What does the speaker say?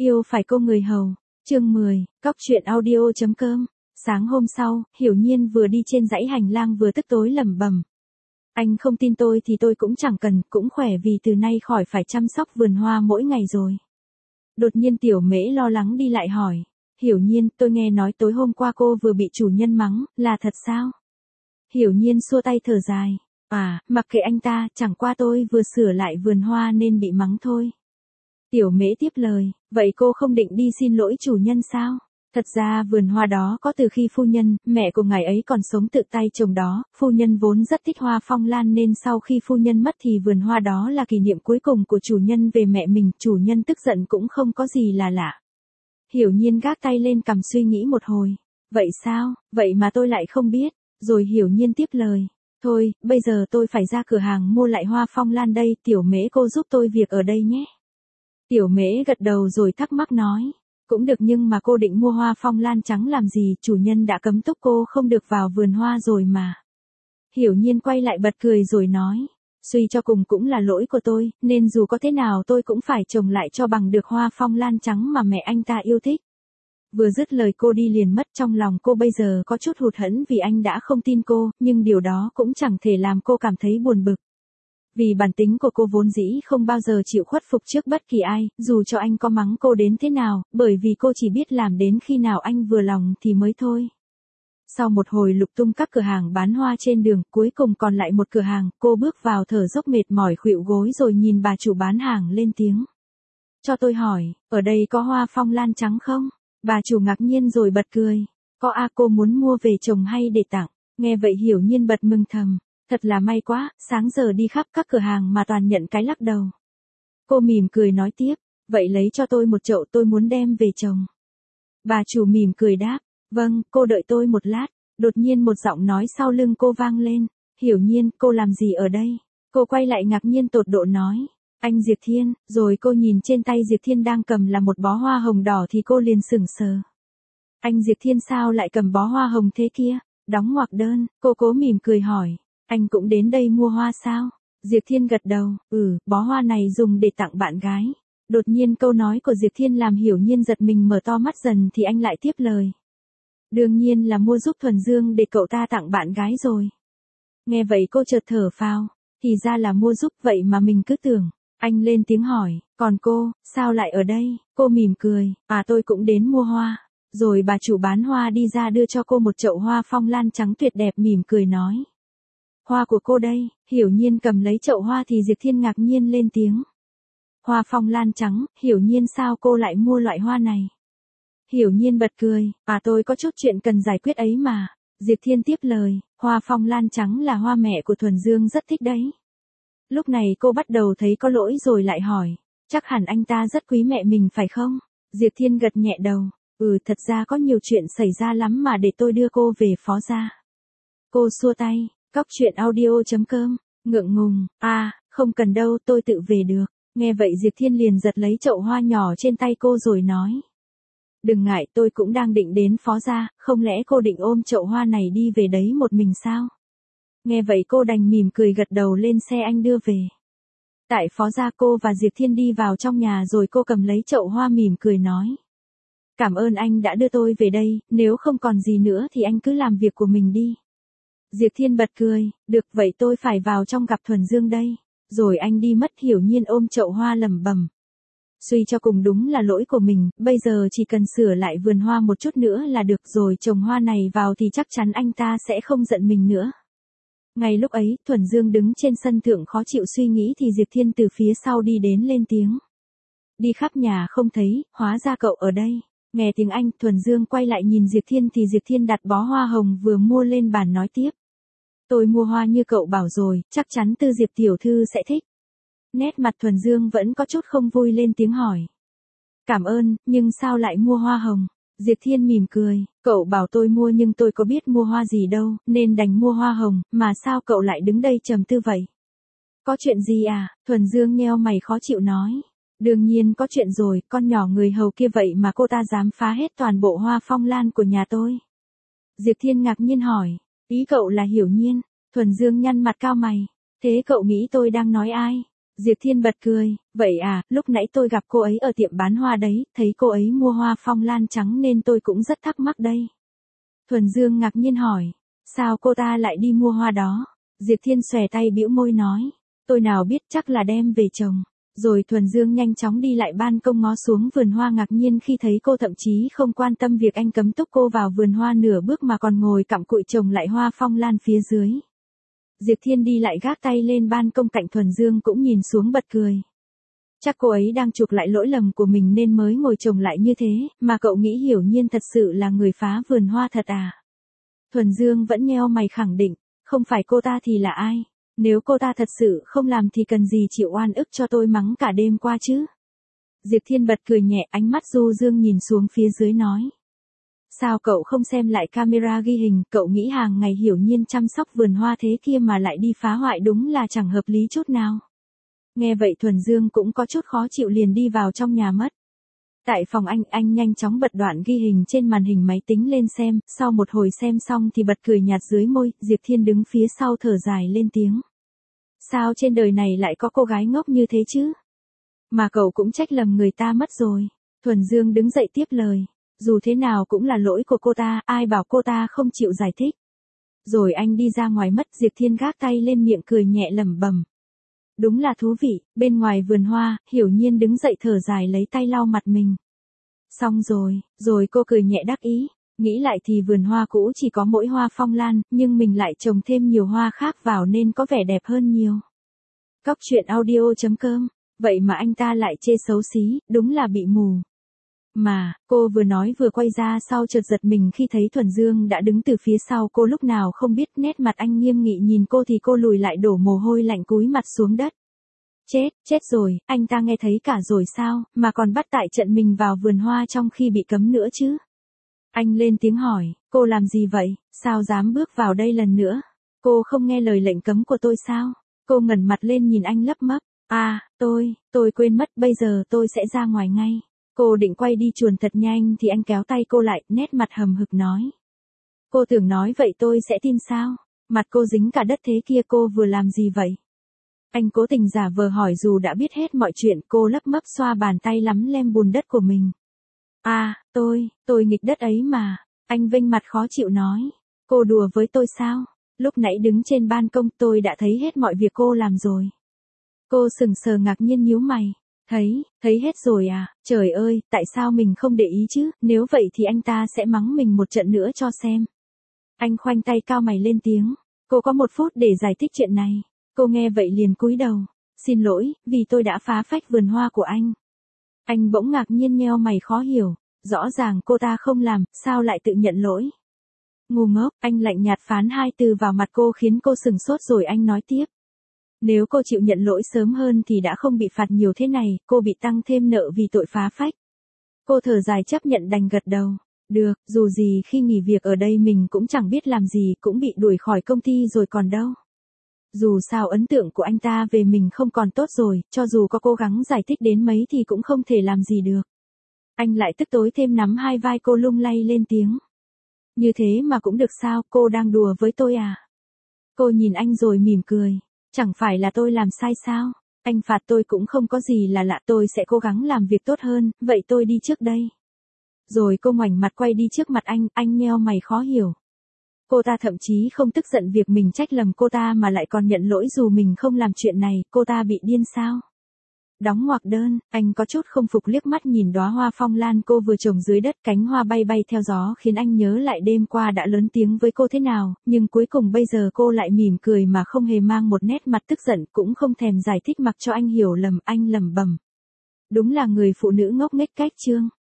Yêu phải cô người hầu. Chương 10, Cóc truyện audio.com. Sáng hôm sau, Hiểu Nhiên vừa đi trên dãy hành lang vừa tức tối lẩm bẩm. Anh không tin tôi thì tôi cũng chẳng cần, cũng khỏe vì từ nay khỏi phải chăm sóc vườn hoa mỗi ngày rồi. Đột nhiên Tiểu Mễ lo lắng đi lại hỏi. Hiểu Nhiên, tôi nghe nói tối hôm qua cô vừa bị chủ nhân mắng, là thật sao? Hiểu Nhiên xua tay thở dài. Mặc kệ anh ta, chẳng qua tôi vừa sửa lại vườn hoa nên bị mắng thôi. Tiểu Mễ tiếp lời, vậy cô không định đi xin lỗi chủ nhân sao? Thật ra vườn hoa đó có từ khi phu nhân, mẹ của ngài ấy còn sống tự tay trồng đó, phu nhân vốn rất thích hoa phong lan nên sau khi phu nhân mất thì vườn hoa đó là kỷ niệm cuối cùng của chủ nhân về mẹ mình, chủ nhân tức giận cũng không có gì là lạ. Hiểu Nhiên gác tay lên cằm suy nghĩ một hồi. Vậy sao, vậy mà tôi lại không biết, rồi Hiểu Nhiên tiếp lời. Thôi, bây giờ tôi phải ra cửa hàng mua lại hoa phong lan đây, Tiểu Mễ cô giúp tôi việc ở đây nhé. Tiểu Mễ gật đầu rồi thắc mắc nói. Cũng được nhưng mà cô định mua hoa phong lan trắng làm gì, chủ nhân đã cấm túc cô không được vào vườn hoa rồi mà. Hiểu Nhiên quay lại bật cười rồi nói. Suy cho cùng cũng là lỗi của tôi, nên dù có thế nào tôi cũng phải trồng lại cho bằng được hoa phong lan trắng mà mẹ anh ta yêu thích. Vừa dứt lời cô đi liền mất, trong lòng cô bây giờ có chút hụt hẫng vì anh đã không tin cô, nhưng điều đó cũng chẳng thể làm cô cảm thấy buồn bực. Vì bản tính của cô vốn dĩ không bao giờ chịu khuất phục trước bất kỳ ai, dù cho anh có mắng cô đến thế nào, bởi vì cô chỉ biết làm đến khi nào anh vừa lòng thì mới thôi. Sau một hồi lục tung các cửa hàng bán hoa trên đường, cuối cùng còn lại một cửa hàng, cô bước vào thở dốc mệt mỏi khuỵu gối rồi nhìn bà chủ bán hàng lên tiếng. Cho tôi hỏi, ở đây có hoa phong lan trắng không? Bà chủ ngạc nhiên rồi bật cười. Có cô muốn mua về trồng hay để tặng? Nghe vậy Hiểu Nhiên bật mừng thầm. Thật là may quá, sáng giờ đi khắp các cửa hàng mà toàn nhận cái lắc đầu. Cô mỉm cười nói tiếp, vậy lấy cho tôi một chậu, tôi muốn đem về trồng. Bà chủ mỉm cười đáp, vâng, cô đợi tôi một lát. Đột nhiên một giọng nói sau lưng cô vang lên. Hiểu Nhiên, cô làm gì ở đây? Cô quay lại ngạc nhiên tột độ nói. Anh Diệp Thiên, rồi cô nhìn trên tay Diệp Thiên đang cầm là một bó hoa hồng đỏ thì cô liền sững sờ. Anh Diệp Thiên sao lại cầm bó hoa hồng thế kia? Đóng ngoặc đơn, cô cố mỉm cười hỏi. Anh cũng đến đây mua hoa sao? Diệp Thiên gật đầu, bó hoa này dùng để tặng bạn gái. Đột nhiên câu nói của Diệp Thiên làm Hiểu Nhiên giật mình mở to mắt dần thì anh lại tiếp lời. Đương nhiên là mua giúp Thuần Dương để cậu ta tặng bạn gái rồi. Nghe vậy cô chợt thở phào, thì ra là mua giúp vậy mà mình cứ tưởng. Anh lên tiếng hỏi, còn cô, sao lại ở đây? Cô mỉm cười, tôi cũng đến mua hoa. Rồi bà chủ bán hoa đi ra đưa cho cô một chậu hoa phong lan trắng tuyệt đẹp mỉm cười nói. Hoa của cô đây, Hiểu Nhiên cầm lấy chậu hoa thì Diệp Thiên ngạc nhiên lên tiếng. Hoa phong lan trắng, Hiểu Nhiên sao cô lại mua loại hoa này? Hiểu Nhiên bật cười, tôi có chút chuyện cần giải quyết ấy mà. Diệp Thiên tiếp lời, hoa phong lan trắng là hoa mẹ của Thuần Dương rất thích đấy. Lúc này cô bắt đầu thấy có lỗi rồi lại hỏi, chắc hẳn anh ta rất quý mẹ mình phải không? Diệp Thiên gật nhẹ đầu, thật ra có nhiều chuyện xảy ra lắm mà để tôi đưa cô về phó gia. Cô xua tay, Cóc truyện audio.com, ngượng ngùng, không cần đâu tôi tự về được. Nghe vậy Diệp Thiên liền giật lấy chậu hoa nhỏ trên tay cô rồi nói. Đừng ngại tôi cũng đang định đến phó gia, không lẽ cô định ôm chậu hoa này đi về đấy một mình sao? Nghe vậy cô đành mỉm cười gật đầu lên xe anh đưa về. Tại phó gia cô và Diệp Thiên đi vào trong nhà rồi cô cầm lấy chậu hoa mỉm cười nói. Cảm ơn anh đã đưa tôi về đây, nếu không còn gì nữa thì anh cứ làm việc của mình đi. Diệp Thiên bật cười, được vậy tôi phải vào trong gặp Thuần Dương đây. Rồi anh đi mất. Hiểu Nhiên ôm chậu hoa lẩm bẩm. Suy cho cùng đúng là lỗi của mình, bây giờ chỉ cần sửa lại vườn hoa một chút nữa là được rồi trồng hoa này vào thì chắc chắn anh ta sẽ không giận mình nữa. Ngay lúc ấy, Thuần Dương đứng trên sân thượng khó chịu suy nghĩ thì Diệp Thiên từ phía sau đi đến lên tiếng. Đi khắp nhà không thấy, hóa ra cậu ở đây. Nghe tiếng Anh, Thuần Dương quay lại nhìn Diệp Thiên thì Diệp Thiên đặt bó hoa hồng vừa mua lên bàn nói tiếp. Tôi mua hoa như cậu bảo rồi, chắc chắn Tư Diệp tiểu thư sẽ thích. Nét mặt Thuần Dương vẫn có chút không vui lên tiếng hỏi. Cảm ơn, nhưng sao lại mua hoa hồng? Diệp Thiên mỉm cười, cậu bảo tôi mua nhưng tôi có biết mua hoa gì đâu, nên đành mua hoa hồng, mà sao cậu lại đứng đây trầm tư vậy? Có chuyện gì à? Thuần Dương nheo mày khó chịu nói. Đương nhiên có chuyện rồi, con nhỏ người hầu kia vậy mà cô ta dám phá hết toàn bộ hoa phong lan của nhà tôi. Diệp Thiên ngạc nhiên hỏi, ý cậu là Hiểu Nhiên? Thuần Dương nhăn mặt cao mày, thế cậu nghĩ tôi đang nói ai? Diệp Thiên bật cười, vậy à, lúc nãy tôi gặp cô ấy ở tiệm bán hoa đấy, thấy cô ấy mua hoa phong lan trắng nên tôi cũng rất thắc mắc đây. Thuần Dương ngạc nhiên hỏi, sao cô ta lại đi mua hoa đó? Diệp Thiên xòe tay bĩu môi nói, tôi nào biết, chắc là đem về trồng. Rồi Thuần Dương nhanh chóng đi lại ban công ngó xuống vườn hoa, ngạc nhiên khi thấy cô thậm chí không quan tâm việc anh cấm túc cô vào vườn hoa nửa bước mà còn ngồi cặm cụi trồng lại hoa phong lan phía dưới. Diệp Thiên đi lại gác tay lên ban công cạnh Thuần Dương cũng nhìn xuống bật cười. Chắc cô ấy đang chuộc lại lỗi lầm của mình nên mới ngồi trồng lại như thế, mà cậu nghĩ Hiểu Nhiên thật sự là người phá vườn hoa thật à? Thuần Dương vẫn nheo mày khẳng định, không phải cô ta thì là ai? Nếu cô ta thật sự không làm thì cần gì chịu oan ức cho tôi mắng cả đêm qua chứ? Diệp Thiên bật cười nhẹ, ánh mắt du dương nhìn xuống phía dưới nói. Sao cậu không xem lại camera ghi hình, cậu nghĩ hàng ngày Hiểu Nhiên chăm sóc vườn hoa thế kia mà lại đi phá hoại, đúng là chẳng hợp lý chút nào. Nghe vậy Thuần Dương cũng có chút khó chịu, liền đi vào trong nhà mất. Tại phòng anh nhanh chóng bật đoạn ghi hình trên màn hình máy tính lên xem, sau một hồi xem xong thì bật cười nhạt dưới môi. Diệp Thiên đứng phía sau thở dài lên tiếng. Sao trên đời này lại có cô gái ngốc như thế chứ? Mà cậu cũng trách lầm người ta mất rồi. Thuần Dương đứng dậy tiếp lời. Dù thế nào cũng là lỗi của cô ta, ai bảo cô ta không chịu giải thích. Rồi anh đi ra ngoài mất. Diệp Thiên gác tay lên miệng cười nhẹ lẩm bẩm. Đúng là thú vị. Bên ngoài vườn hoa, Hiểu Nhiên đứng dậy thở dài lấy tay lau mặt mình. Xong rồi cô cười nhẹ đắc ý. Nghĩ lại thì vườn hoa cũ chỉ có mỗi hoa phong lan, nhưng mình lại trồng thêm nhiều hoa khác vào nên có vẻ đẹp hơn nhiều. Cóc truyện audio.com. Vậy mà anh ta lại chê xấu xí, đúng là bị mù. Mà, cô vừa nói vừa quay ra sau chợt giật mình khi thấy Thuần Dương đã đứng từ phía sau cô, lúc nào không biết nét mặt anh nghiêm nghị nhìn cô thì cô lùi lại đổ mồ hôi lạnh cúi mặt xuống đất. Chết rồi, anh ta nghe thấy cả rồi sao, mà còn bắt tại trận mình vào vườn hoa trong khi bị cấm nữa chứ? Anh lên tiếng hỏi, cô làm gì vậy, sao dám bước vào đây lần nữa? Cô không nghe lời lệnh cấm của tôi sao? Cô ngẩng mặt lên nhìn anh lấp mấp. À, tôi quên mất, bây giờ tôi sẽ ra ngoài ngay. Cô định quay đi chuồn thật nhanh thì anh kéo tay cô lại, nét mặt hầm hực nói. Cô tưởng nói vậy tôi sẽ tin sao? Mặt cô dính cả đất thế kia, cô vừa làm gì vậy? Anh cố tình giả vờ hỏi dù đã biết hết mọi chuyện. Cô lấp mấp xoa bàn tay lắm lem bùn đất của mình. À, tôi nghịch đất ấy mà. Anh vênh mặt khó chịu nói. Cô đùa với tôi sao? Lúc nãy đứng trên ban công tôi đã thấy hết mọi việc cô làm rồi. Cô sững sờ ngạc nhiên nhíu mày. Thấy hết rồi à? Trời ơi, tại sao mình không để ý chứ? Nếu vậy thì anh ta sẽ mắng mình một trận nữa cho xem. Anh khoanh tay cao mày lên tiếng. Cô có 1 phút để giải thích chuyện này. Cô nghe vậy liền cúi đầu. Xin lỗi, vì tôi đã phá phách vườn hoa của anh. Anh bỗng ngạc nhiên nheo mày khó hiểu. Rõ ràng cô ta không làm, sao lại tự nhận lỗi? Ngu ngốc, anh lạnh nhạt phán 2 từ vào mặt cô khiến cô sửng sốt, rồi anh nói tiếp. Nếu cô chịu nhận lỗi sớm hơn thì đã không bị phạt nhiều thế này, cô bị tăng thêm nợ vì tội phá phách. Cô thở dài chấp nhận đành gật đầu. Được, dù gì khi nghỉ việc ở đây mình cũng chẳng biết làm gì, cũng bị đuổi khỏi công ty rồi còn đâu. Dù sao ấn tượng của anh ta về mình không còn tốt rồi, cho dù có cố gắng giải thích đến mấy thì cũng không thể làm gì được. Anh lại tức tối thêm nắm hai vai cô lung lay lên tiếng. Như thế mà cũng được sao, cô đang đùa với tôi à? Cô nhìn anh rồi mỉm cười. Chẳng phải là tôi làm sai sao? Anh phạt tôi cũng không có gì là lạ, tôi sẽ cố gắng làm việc tốt hơn, vậy tôi đi trước đây. Rồi cô ngoảnh mặt quay đi trước mặt anh nheo mày khó hiểu. Cô ta thậm chí không tức giận việc mình trách lầm cô ta mà lại còn nhận lỗi dù mình không làm chuyện này, cô ta bị điên sao? Đóng ngoặc đơn, anh có chút không phục liếc mắt nhìn đóa hoa phong lan cô vừa trồng dưới đất, cánh hoa bay bay theo gió khiến anh nhớ lại đêm qua đã lớn tiếng với cô thế nào, nhưng cuối cùng bây giờ cô lại mỉm cười mà không hề mang một nét mặt tức giận, cũng không thèm giải thích mặc cho anh hiểu lầm. Anh lẩm bẩm. Đúng là người phụ nữ ngốc nghếch cách chương.